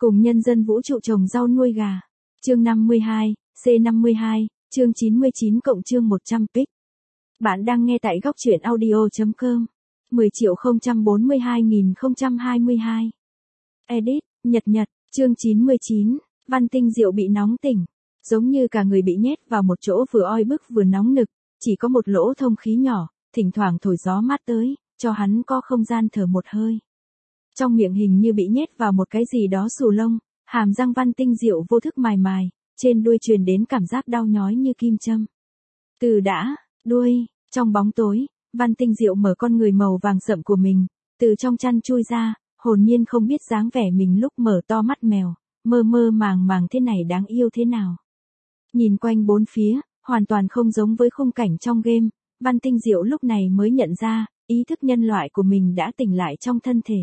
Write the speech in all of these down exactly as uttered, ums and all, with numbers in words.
Cùng nhân dân vũ trụ trồng rau nuôi gà. Chương năm mươi hai, C năm mươi hai, chương chín mươi chín cộng chương một trăm pic. Bạn đang nghe tại góc truyện audio chấm com. mười triệu không trăm bốn mươi hai nghìn không trăm hai mươi hai. Edit, Nhật Nhật, chương chín mươi chín, Văn Tinh Diệu bị nóng tỉnh. Giống như cả người bị nhét vào một chỗ vừa oi bức vừa nóng nực, chỉ có một lỗ thông khí nhỏ, thỉnh thoảng thổi gió mát tới, cho hắn có không gian thở một hơi. Trong miệng hình như bị nhét vào một cái gì đó xù lông, hàm răng Văn Tinh Diệu vô thức mài mài, trên đuôi truyền đến cảm giác đau nhói như kim châm. Từ đã, đuôi, trong bóng tối, Văn Tinh Diệu mở con người màu vàng sậm của mình, từ trong chăn chui ra, hồn nhiên không biết dáng vẻ mình lúc mở to mắt mèo, mơ mơ màng màng thế này đáng yêu thế nào. Nhìn quanh bốn phía, hoàn toàn không giống với khung cảnh trong game, Văn Tinh Diệu lúc này mới nhận ra, ý thức nhân loại của mình đã tỉnh lại trong thân thể.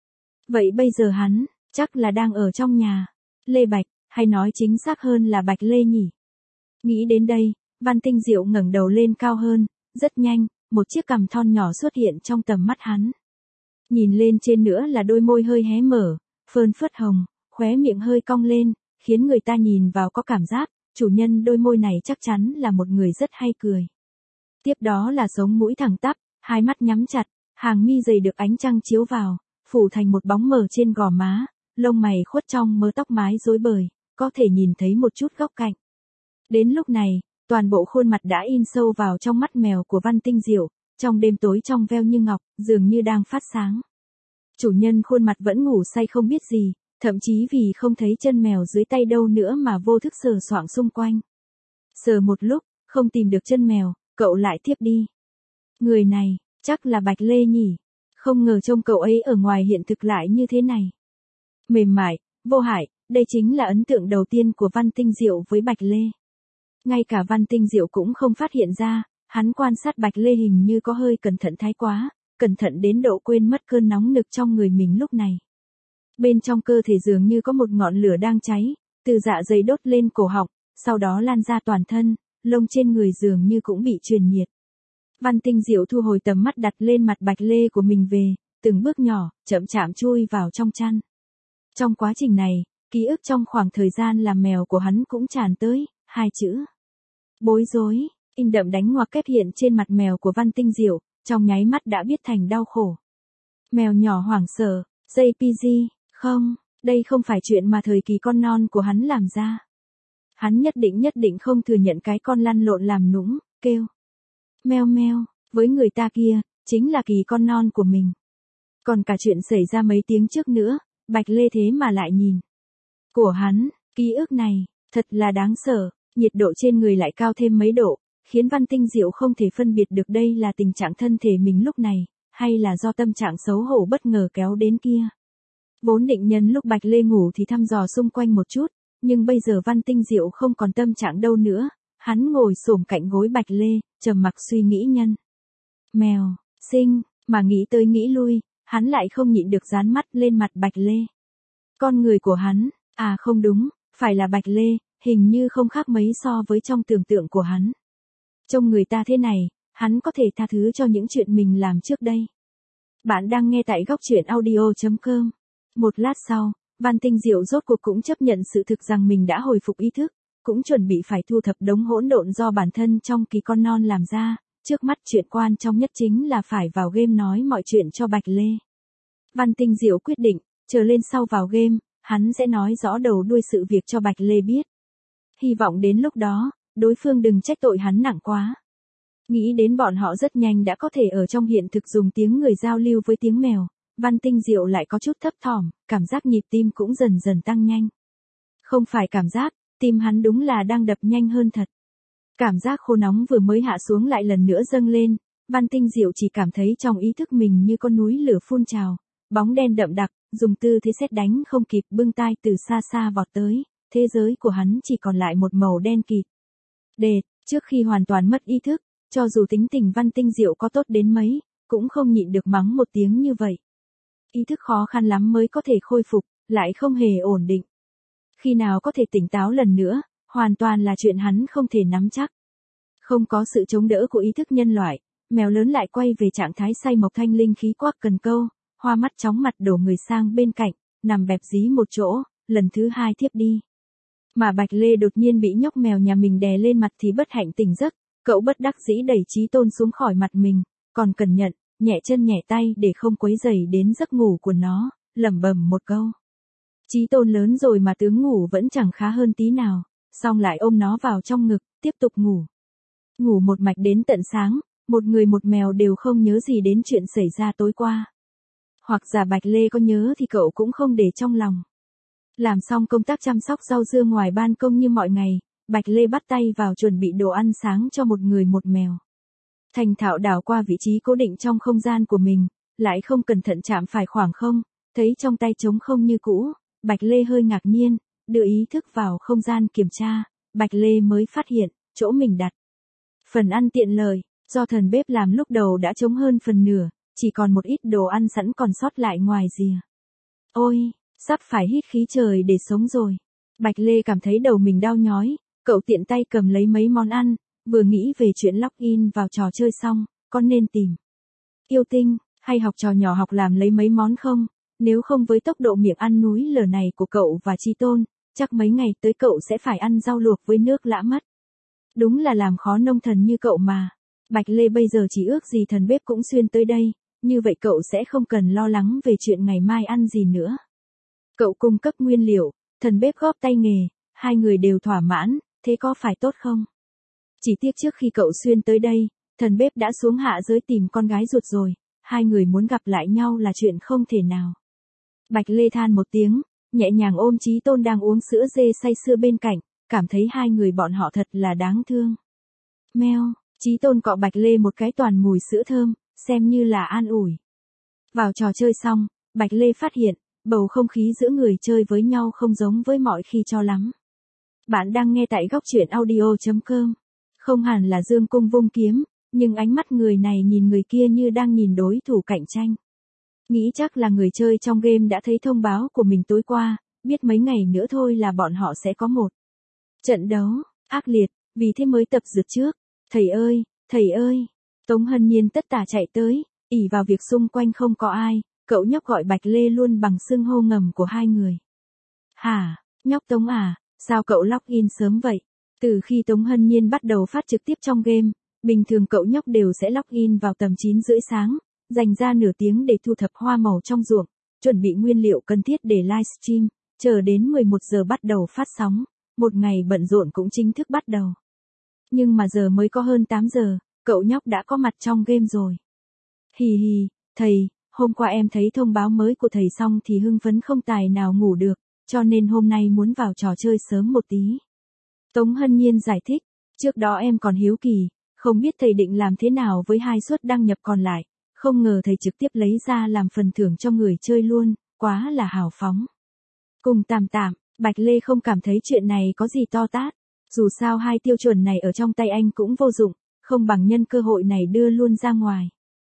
Vậy bây giờ hắn, chắc là đang ở trong nhà, Lê Bạch, hay nói chính xác hơn là Bạch Lê nhỉ? Nghĩ đến đây, Văn Tinh Diệu ngẩng đầu lên cao hơn, rất nhanh, một chiếc cằm thon nhỏ xuất hiện trong tầm mắt hắn. Nhìn lên trên nữa là đôi môi hơi hé mở, phơn phớt hồng, khóe miệng hơi cong lên, khiến người ta nhìn vào có cảm giác, chủ nhân đôi môi này chắc chắn là một người rất hay cười. Tiếp đó là sống mũi thẳng tắp, hai mắt nhắm chặt, hàng mi dày được ánh trăng chiếu vào, phủ thành một bóng mờ trên gò má, lông mày khuất trong mớ tóc mái rối bời, có thể nhìn thấy một chút góc cạnh. Đến lúc này, toàn bộ khuôn mặt đã in sâu vào trong mắt mèo của Văn Tinh Diệu, trong đêm tối trong veo như ngọc, dường như đang phát sáng. Chủ nhân khuôn mặt vẫn ngủ say không biết gì, thậm chí vì không thấy chân mèo dưới tay đâu nữa mà vô thức sờ soạng xung quanh. Sờ một lúc, không tìm được chân mèo, cậu lại tiếp đi. Người này, chắc là Bạch Lê nhỉ? Không ngờ trông cậu ấy ở ngoài hiện thực lại như thế này. Mềm mại, vô hại, đây chính là ấn tượng đầu tiên của Văn Tinh Diệu với Bạch Lê. Ngay cả Văn Tinh Diệu cũng không phát hiện ra, hắn quan sát Bạch Lê hình như có hơi cẩn thận thái quá, cẩn thận đến độ quên mất cơn nóng nực trong người mình lúc này. Bên trong cơ thể dường như có một ngọn lửa đang cháy, từ dạ dày đốt lên cổ họng, sau đó lan ra toàn thân, lông trên người dường như cũng bị truyền nhiệt. Văn Tinh Diệu thu hồi tầm mắt đặt lên mặt Bạch Lê của mình về, từng bước nhỏ, chậm chạm chui vào trong chăn. Trong quá trình này, ký ức trong khoảng thời gian làm mèo của hắn cũng tràn tới, hai chữ. Bối rối, in đậm đánh ngoặc kép hiện trên mặt mèo của Văn Tinh Diệu, trong nháy mắt đã biết thành đau khổ. Mèo nhỏ hoảng sợ, gi pê giê, không, đây không phải chuyện mà thời kỳ con non của hắn làm ra. Hắn nhất định nhất định không thừa nhận cái con lăn lộn làm nũng, kêu. Meo meo, với người ta kia, chính là kỳ con non của mình. Còn cả chuyện xảy ra mấy tiếng trước nữa, Bạch Lê thế mà lại nhìn. Của hắn, ký ức này, thật là đáng sợ, nhiệt độ trên người lại cao thêm mấy độ, khiến Văn Tinh Diệu không thể phân biệt được đây là tình trạng thân thể mình lúc này, hay là do tâm trạng xấu hổ bất ngờ kéo đến kia. Vốn định nhân lúc Bạch Lê ngủ thì thăm dò xung quanh một chút, nhưng bây giờ Văn Tinh Diệu không còn tâm trạng đâu nữa, hắn ngồi xổm cạnh gối Bạch Lê, trầm mặc suy nghĩ nhân. Mèo, xinh, mà nghĩ tới nghĩ lui, hắn lại không nhịn được dán mắt lên mặt Bạch Lê. Con người của hắn, à không đúng, phải là Bạch Lê, hình như không khác mấy so với trong tưởng tượng của hắn. Trông người ta thế này, hắn có thể tha thứ cho những chuyện mình làm trước đây. Bạn đang nghe tại góc truyện audio chấm com. Một lát sau, Văn Tinh Diệu rốt cuộc cũng chấp nhận sự thực rằng mình đã hồi phục ý thức, cũng chuẩn bị phải thu thập đống hỗn độn do bản thân trong kỳ con non làm ra, trước mắt chuyện quan trọng nhất chính là phải vào game nói mọi chuyện cho Bạch Lê. Văn Tinh Diệu quyết định, chờ lên sau vào game, hắn sẽ nói rõ đầu đuôi sự việc cho Bạch Lê biết. Hy vọng đến lúc đó, đối phương đừng trách tội hắn nặng quá. Nghĩ đến bọn họ rất nhanh đã có thể ở trong hiện thực dùng tiếng người giao lưu với tiếng mèo, Văn Tinh Diệu lại có chút thấp thỏm, cảm giác nhịp tim cũng dần dần tăng nhanh. Không phải cảm giác, tim hắn đúng là đang đập nhanh hơn thật. Cảm giác khô nóng vừa mới hạ xuống lại lần nữa dâng lên, Văn Tinh Diệu chỉ cảm thấy trong ý thức mình như con núi lửa phun trào, bóng đen đậm đặc, dùng tư thế sét đánh không kịp bưng tai từ xa xa vọt tới, thế giới của hắn chỉ còn lại một màu đen kịt. Đệt, trước khi hoàn toàn mất ý thức, cho dù tính tình Văn Tinh Diệu có tốt đến mấy, cũng không nhịn được mắng một tiếng như vậy. Ý thức khó khăn lắm mới có thể khôi phục, lại không hề ổn định. Khi nào có thể tỉnh táo lần nữa, hoàn toàn là chuyện hắn không thể nắm chắc. Không có sự chống đỡ của ý thức nhân loại, mèo lớn lại quay về trạng thái say mộc thanh linh khí quắc cần câu, hoa mắt chóng mặt đổ người sang bên cạnh, nằm bẹp dí một chỗ, lần thứ hai thiếp đi. Mà Bạch Lê đột nhiên bị nhóc mèo nhà mình đè lên mặt thì bất hạnh tỉnh giấc, cậu bất đắc dĩ đẩy Chí Tôn xuống khỏi mặt mình, còn cẩn nhận, nhẹ chân nhẹ tay để không quấy rầy đến giấc ngủ của nó, lẩm bẩm một câu. Chí Tôn lớn rồi mà tướng ngủ vẫn chẳng khá hơn tí nào, xong lại ôm nó vào trong ngực, tiếp tục ngủ. Ngủ một mạch đến tận sáng, một người một mèo đều không nhớ gì đến chuyện xảy ra tối qua. Hoặc giả Bạch Lê có nhớ thì cậu cũng không để trong lòng. Làm xong công tác chăm sóc rau dưa ngoài ban công như mọi ngày, Bạch Lê bắt tay vào chuẩn bị đồ ăn sáng cho một người một mèo. Thành thạo đảo qua vị trí cố định trong không gian của mình, lại không cẩn thận chạm phải khoảng không, thấy trong tay trống không như cũ, Bạch Lê hơi ngạc nhiên, đưa ý thức vào không gian kiểm tra, Bạch Lê mới phát hiện, chỗ mình đặt. Phần ăn tiện lợi, do thần bếp làm lúc đầu đã trống hơn phần nửa, chỉ còn một ít đồ ăn sẵn còn sót lại ngoài rìa. Ôi, sắp phải hít khí trời để sống rồi. Bạch Lê cảm thấy đầu mình đau nhói, cậu tiện tay cầm lấy mấy món ăn, vừa nghĩ về chuyện login vào trò chơi xong, con nên tìm yêu tinh, hay học trò nhỏ học làm lấy mấy món không, nếu không với tốc độ miệng ăn núi lở này của cậu và Chí Tôn, chắc mấy ngày tới cậu sẽ phải ăn rau luộc với nước lã mất. Đúng là làm khó nông thần như cậu mà. Bạch Lê bây giờ chỉ ước gì thần bếp cũng xuyên tới đây, như vậy cậu sẽ không cần lo lắng về chuyện ngày mai ăn gì nữa. Cậu cung cấp nguyên liệu, thần bếp góp tay nghề, hai người đều thỏa mãn, thế có phải tốt không? Chỉ tiếc trước khi cậu xuyên tới đây, thần bếp đã xuống hạ giới tìm con gái ruột rồi, hai người muốn gặp lại nhau là chuyện không thể nào. Bạch Lê than một tiếng, nhẹ nhàng ôm Chí Tôn đang uống sữa dê say sưa bên cạnh, cảm thấy hai người bọn họ thật là đáng thương. Meo, Chí Tôn cọ Bạch Lê một cái toàn mùi sữa thơm, xem như là an ủi. Vào trò chơi xong, Bạch Lê phát hiện, bầu không khí giữa người chơi với nhau không giống với mọi khi cho lắm. Bạn đang nghe tại góc truyện audio chấm com. Không hẳn là dương cung vung kiếm, nhưng ánh mắt người này nhìn người kia như đang nhìn đối thủ cạnh tranh. Nghĩ chắc là người chơi trong game đã thấy thông báo của mình tối qua, biết mấy ngày nữa thôi là bọn họ sẽ có một trận đấu ác liệt, vì thế mới tập dượt trước. Thầy ơi, thầy ơi. Tống Hân Nhiên tất tả chạy tới, ỷ vào việc xung quanh không có ai, cậu nhóc gọi Bạch Lê luôn bằng xưng hô ngầm của hai người. Hả, nhóc Tống à, sao cậu login sớm vậy? Từ khi Tống Hân Nhiên bắt đầu phát trực tiếp trong game, bình thường cậu nhóc đều sẽ login vào tầm chín rưỡi sáng, dành ra nửa tiếng để thu thập hoa màu trong ruộng, chuẩn bị nguyên liệu cần thiết để livestream, chờ đến mười một giờ bắt đầu phát sóng, một ngày bận rộn cũng chính thức bắt đầu. Nhưng mà giờ mới có hơn tám giờ, cậu nhóc đã có mặt trong game rồi. Hì hì, thầy, hôm qua em thấy thông báo mới của thầy xong thì hưng phấn không tài nào ngủ được, cho nên hôm nay muốn vào trò chơi sớm một tí. Tống Hân Nhiên giải thích, trước đó em còn hiếu kỳ, không biết thầy định làm thế nào với hai suất đăng nhập còn lại, không ngờ thầy trực tiếp lấy ra làm phần thưởng cho người chơi luôn, quá là hào phóng. Cùng tạm tạm, Bạch Lê không cảm thấy chuyện này có gì to tát, dù sao hai tiêu chuẩn này ở trong tay anh cũng vô dụng, không bằng nhân cơ hội này đưa luôn ra ngoài.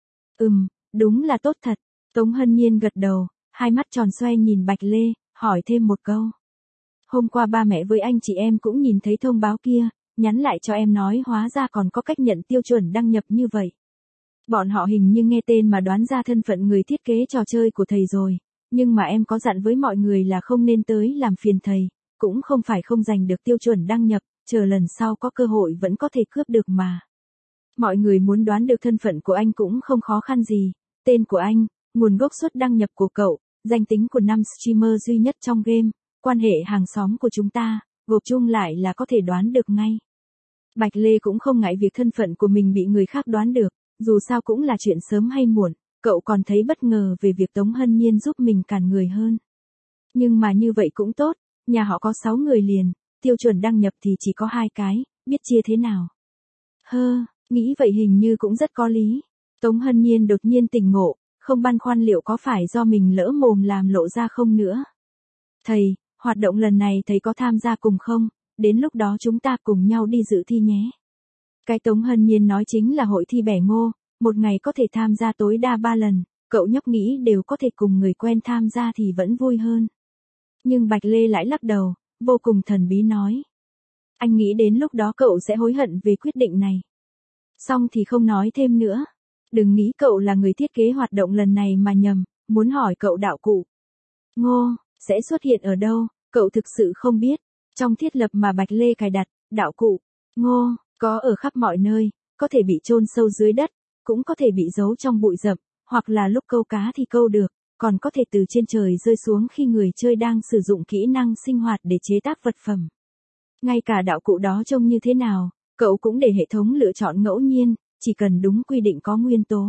Ừm, đúng là tốt thật, Tống Hân Nhiên gật đầu, hai mắt tròn xoe nhìn Bạch Lê, hỏi thêm một câu. Hôm qua ba mẹ với anh chị em cũng nhìn thấy thông báo kia, nhắn lại cho em nói hóa ra còn có cách nhận tiêu chuẩn đăng nhập như vậy. Bọn họ hình như nghe tên mà đoán ra thân phận người thiết kế trò chơi của thầy rồi, nhưng mà em có dặn với mọi người là không nên tới làm phiền thầy, cũng không phải không giành được tiêu chuẩn đăng nhập, chờ lần sau có cơ hội vẫn có thể cướp được mà. Mọi người muốn đoán được thân phận của anh cũng không khó khăn gì, tên của anh, nguồn gốc suất đăng nhập của cậu, danh tính của năm streamer duy nhất trong game, quan hệ hàng xóm của chúng ta, gộp chung lại là có thể đoán được ngay. Bạch Lê cũng không ngại việc thân phận của mình bị người khác đoán được, dù sao cũng là chuyện sớm hay muộn, cậu còn thấy bất ngờ về việc Tống Hân Nhiên giúp mình cản người hơn. Nhưng mà như vậy cũng tốt, nhà họ có sáu người liền, tiêu chuẩn đăng nhập thì chỉ có hai cái, biết chia thế nào. Hơ, nghĩ vậy hình như cũng rất có lý. Tống Hân Nhiên đột nhiên tỉnh ngộ, không băn khoăn liệu có phải do mình lỡ mồm làm lộ ra không nữa. Thầy, hoạt động lần này thầy có tham gia cùng không? Đến lúc đó chúng ta cùng nhau đi dự thi nhé. Cái Tống Hân Nhiên nói chính là hội thi bẻ ngô, một ngày có thể tham gia tối đa ba lần, cậu nhóc nghĩ đều có thể cùng người quen tham gia thì vẫn vui hơn. Nhưng Bạch Lê lại lắc đầu, vô cùng thần bí nói. Anh nghĩ đến lúc đó cậu sẽ hối hận về quyết định này. Xong thì không nói thêm nữa. Đừng nghĩ cậu là người thiết kế hoạt động lần này mà nhầm, muốn hỏi cậu đạo cụ. Ngô, sẽ xuất hiện ở đâu? Cậu thực sự không biết, trong thiết lập mà Bạch Lê cài đặt, đạo cụ, ngô, có ở khắp mọi nơi, có thể bị chôn sâu dưới đất, cũng có thể bị giấu trong bụi rậm, hoặc là lúc câu cá thì câu được, còn có thể từ trên trời rơi xuống khi người chơi đang sử dụng kỹ năng sinh hoạt để chế tác vật phẩm. Ngay cả đạo cụ đó trông như thế nào, cậu cũng để hệ thống lựa chọn ngẫu nhiên, chỉ cần đúng quy định có nguyên tố.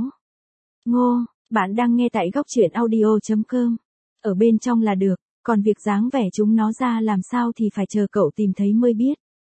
Ngô, bạn đang nghe tại góc truyện audio chấm com. Ở bên trong là được, còn việc dáng vẻ chúng nó ra làm sao thì phải chờ cậu tìm thấy mới biết.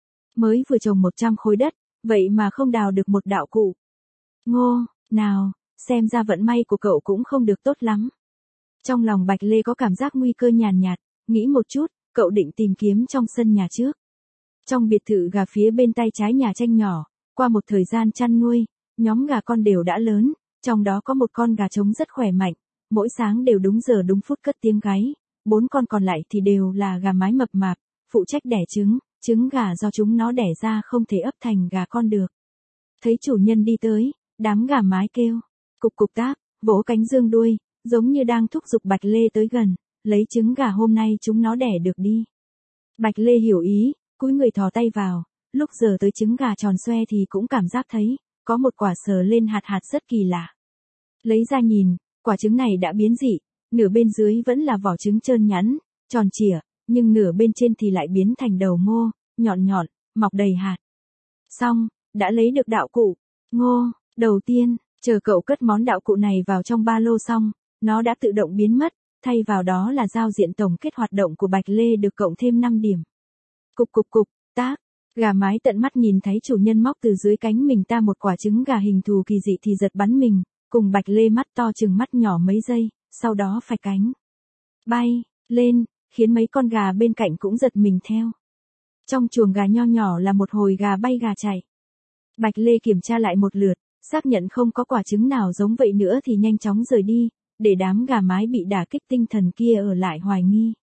Mới vừa trồng một trăm khối đất, vậy mà không đào được một đạo cụ. Ngô, nào, xem ra vận may của cậu cũng không được tốt lắm. Trong lòng Bạch Lê có cảm giác nguy cơ nhàn nhạt, nghĩ một chút, cậu định tìm kiếm trong sân nhà trước. Trong biệt thự gà phía bên tay trái nhà tranh nhỏ, qua một thời gian chăn nuôi, nhóm gà con đều đã lớn, trong đó có một con gà trống rất khỏe mạnh, mỗi sáng đều đúng giờ đúng phút cất tiếng gáy, bốn con còn lại thì đều là gà mái mập mạp, phụ trách đẻ trứng, trứng gà do chúng nó đẻ ra không thể ấp thành gà con được. Thấy chủ nhân đi tới, đám gà mái kêu, cục cục táp, vỗ cánh dương đuôi, giống như đang thúc giục Bạch Lê tới gần, lấy trứng gà hôm nay chúng nó đẻ được đi. Bạch Lê hiểu ý, cúi người thò tay vào, lúc giờ tới trứng gà tròn xoe thì cũng cảm giác thấy, có một quả sờ lên hạt hạt rất kỳ lạ. Lấy ra nhìn, quả trứng này đã biến dị, nửa bên dưới vẫn là vỏ trứng trơn nhẵn, tròn trịa, nhưng nửa bên trên thì lại biến thành đầu ngô, nhọn nhọn, mọc đầy hạt. Xong, đã lấy được đạo cụ. Ngô, đầu tiên, chờ cậu cất món đạo cụ này vào trong ba lô xong, nó đã tự động biến mất, thay vào đó là giao diện tổng kết hoạt động của Bạch Lê được cộng thêm năm điểm. Cục cục cục, tác, gà mái tận mắt nhìn thấy chủ nhân móc từ dưới cánh mình ta một quả trứng gà hình thù kỳ dị thì giật bắn mình, cùng Bạch Lê mắt to chừng mắt nhỏ mấy giây, sau đó phạch cánh bay lên, khiến mấy con gà bên cạnh cũng giật mình theo. Trong chuồng gà nho nhỏ là một hồi gà bay gà chạy. Bạch Lê kiểm tra lại một lượt, xác nhận không có quả trứng nào giống vậy nữa thì nhanh chóng rời đi, để đám gà mái bị đả kích tinh thần kia ở lại hoài nghi.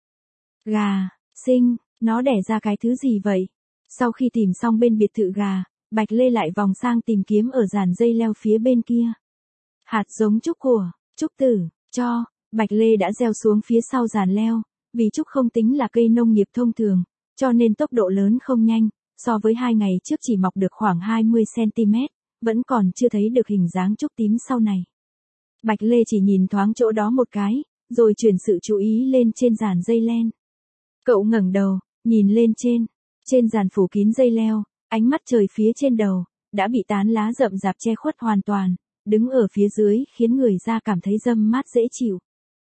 Gà, sinh, nó đẻ ra cái thứ gì vậy? Sau khi tìm xong bên biệt thự gà, Bạch Lê lại vòng sang tìm kiếm ở dàn dây leo phía bên kia. Hạt giống trúc của, trúc tử, cho, Bạch Lê đã gieo xuống phía sau dàn leo, vì trúc không tính là cây nông nghiệp thông thường, cho nên tốc độ lớn không nhanh, so với hai ngày trước chỉ mọc được khoảng hai mươi xăng ti mét, vẫn còn chưa thấy được hình dáng trúc tím sau này. Bạch Lê chỉ nhìn thoáng chỗ đó một cái, rồi chuyển sự chú ý lên trên dàn dây len. Cậu ngẩng đầu, nhìn lên trên, trên dàn phủ kín dây leo, ánh mắt trời phía trên đầu, đã bị tán lá rậm rạp che khuất hoàn toàn, đứng ở phía dưới khiến người ra cảm thấy râm mát dễ chịu.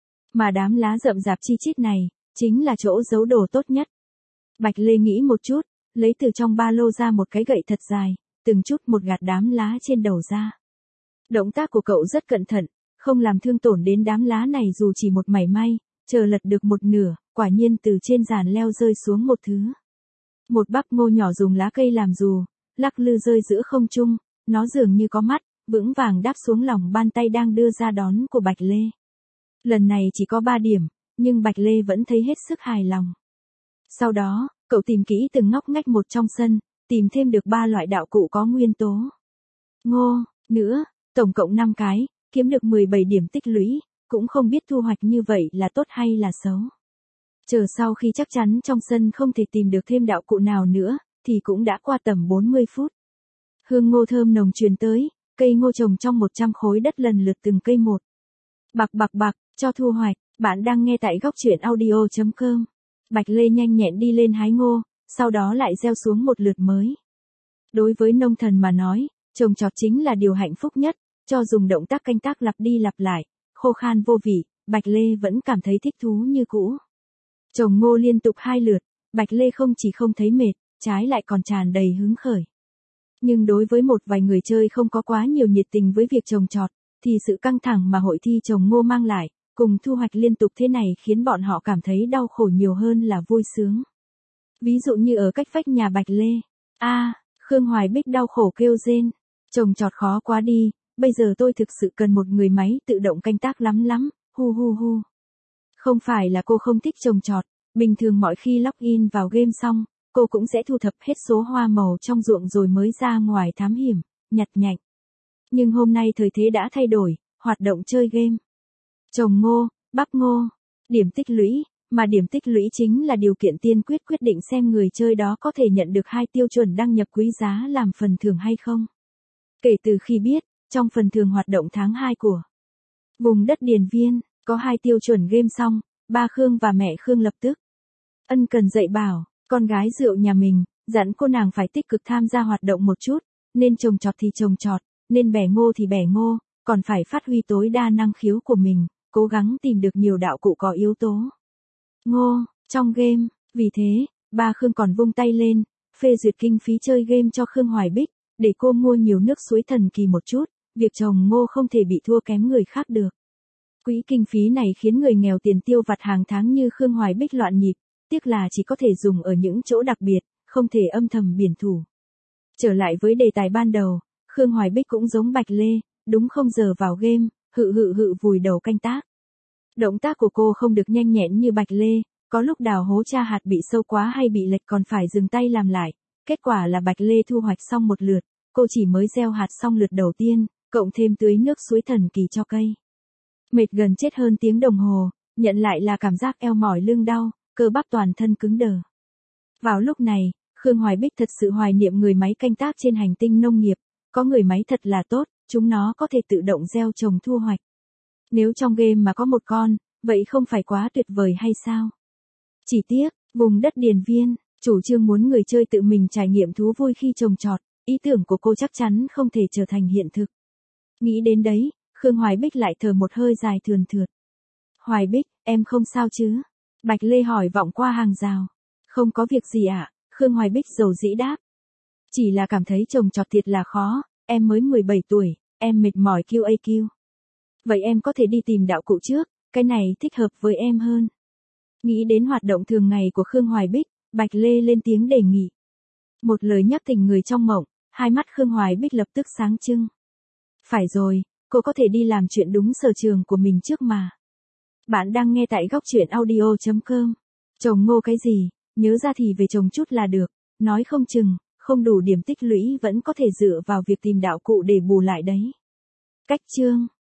Mà đám lá rậm rạp chi chít này, chính là chỗ giấu đồ tốt nhất. Bạch Lê nghĩ một chút, lấy từ trong ba lô ra một cái gậy thật dài, từng chút một gạt đám lá trên đầu ra. Động tác của cậu rất cẩn thận, không làm thương tổn đến đám lá này dù chỉ một mảy may, chờ lật được một nửa, quả nhiên từ trên giàn leo rơi xuống một thứ. Một bắp ngô nhỏ dùng lá cây làm dù, lắc lư rơi giữa không trung, nó dường như có mắt, vững vàng đáp xuống lòng bàn tay đang đưa ra đón của Bạch Lê. Lần này chỉ có ba điểm, nhưng Bạch Lê vẫn thấy hết sức hài lòng. Sau đó, cậu tìm kỹ từng ngóc ngách một trong sân, tìm thêm được ba loại đạo cụ có nguyên tố ngô, nữa, tổng cộng năm cái, kiếm được mười bảy điểm tích lũy, cũng không biết thu hoạch như vậy là tốt hay là xấu. Chờ sau khi chắc chắn trong sân không thể tìm được thêm đạo cụ nào nữa, thì cũng đã qua tầm bốn mươi phút. Hương ngô thơm nồng truyền tới, cây ngô trồng trong một trăm khối đất lần lượt từng cây một. Bạc bạc bạc, cho thu hoạch, bạn đang nghe tại góc truyện audio chấm com. Bạch Lê nhanh nhẹn đi lên hái ngô, sau đó lại gieo xuống một lượt mới. Đối với nông thần mà nói, trồng trọt chính là điều hạnh phúc nhất, cho dùng động tác canh tác lặp đi lặp lại, khô khan vô vị, Bạch Lê vẫn cảm thấy thích thú như cũ. Trồng ngô liên tục hai lượt, Bạch Lê không chỉ không thấy mệt, trái lại còn tràn đầy hứng khởi. Nhưng đối với một vài người chơi không có quá nhiều nhiệt tình với việc trồng trọt, thì sự căng thẳng mà hội thi trồng ngô mang lại, cùng thu hoạch liên tục thế này khiến bọn họ cảm thấy đau khổ nhiều hơn là vui sướng. Ví dụ như ở cách vách nhà Bạch Lê. A, à, Khương Hoài Bích đau khổ kêu rên. Trồng trọt khó quá đi, bây giờ tôi thực sự cần một người máy tự động canh tác lắm lắm, hu hu hu. Không phải là cô không thích trồng trọt, bình thường mọi khi login vào game xong, cô cũng sẽ thu thập hết số hoa màu trong ruộng rồi mới ra ngoài thám hiểm, nhặt nhạnh. Nhưng hôm nay thời thế đã thay đổi, hoạt động chơi game. Trồng ngô, bắp ngô, điểm tích lũy, mà điểm tích lũy chính là điều kiện tiên quyết quyết định xem người chơi đó có thể nhận được hai tiêu chuẩn đăng nhập quý giá làm phần thưởng hay không. Kể từ khi biết, trong phần thưởng hoạt động tháng hai của vùng đất Điền Viên, có hai tiêu chuẩn game xong, ba Khương và mẹ Khương lập tức ân cần dạy bảo, con gái rượu nhà mình, dặn cô nàng phải tích cực tham gia hoạt động một chút, nên trồng trọt thì trồng trọt, nên bẻ ngô thì bẻ ngô, còn phải phát huy tối đa năng khiếu của mình, cố gắng tìm được nhiều đạo cụ có yếu tố ngô trong game. Vì thế, ba Khương còn vung tay lên, phê duyệt kinh phí chơi game cho Khương Hoài Bích, để cô mua nhiều nước suối thần kỳ một chút, việc trồng ngô không thể bị thua kém người khác được. Quỹ kinh phí này khiến người nghèo tiền tiêu vặt hàng tháng như Khương Hoài Bích loạn nhịp, tiếc là chỉ có thể dùng ở những chỗ đặc biệt, không thể âm thầm biển thủ. Trở lại với đề tài ban đầu, Khương Hoài Bích cũng giống Bạch Lê, đúng không giờ vào game, hự hự hự vùi đầu canh tác. Động tác của cô không được nhanh nhẹn như Bạch Lê, có lúc đào hố tra hạt bị sâu quá hay bị lệch còn phải dừng tay làm lại. Kết quả là Bạch Lê thu hoạch xong một lượt, cô chỉ mới gieo hạt xong lượt đầu tiên, cộng thêm tưới nước suối thần kỳ cho cây. Mệt gần chết hơn tiếng đồng hồ, nhận lại là cảm giác eo mỏi lưng đau, cơ bắp toàn thân cứng đờ. Vào lúc này, Khương Hoài Bích thật sự hoài niệm người máy canh tác trên hành tinh nông nghiệp, có người máy thật là tốt, chúng nó có thể tự động gieo trồng thu hoạch. Nếu trong game mà có một con, vậy không phải quá tuyệt vời hay sao? Chỉ tiếc, vùng đất Điền Viên, chủ trương muốn người chơi tự mình trải nghiệm thú vui khi trồng trọt, ý tưởng của cô chắc chắn không thể trở thành hiện thực. Nghĩ đến đấy, Khương Hoài Bích lại thở một hơi dài thườn thượt. Hoài Bích, em không sao chứ? Bạch Lê hỏi vọng qua hàng rào. Không có việc gì ạ, à? Khương Hoài Bích dầu dĩ đáp. Chỉ là cảm thấy trồng trọt thiệt là khó, em mới mười bảy tuổi, em mệt mỏi quy a quy. Vậy em có thể đi tìm đạo cụ trước, cái này thích hợp với em hơn. Nghĩ đến hoạt động thường ngày của Khương Hoài Bích, Bạch Lê lên tiếng đề nghị. Một lời nhắc tỉnh người trong mộng, hai mắt Khương Hoài Bích lập tức sáng trưng. Phải rồi, cô có thể đi làm chuyện đúng sở trường của mình trước mà. Bạn đang nghe tại góc truyện audio chấm com. Trồng ngô cái gì, nhớ ra thì về trồng chút là được, nói không chừng, không đủ điểm tích lũy vẫn có thể dựa vào việc tìm đạo cụ để bù lại đấy. Cách chương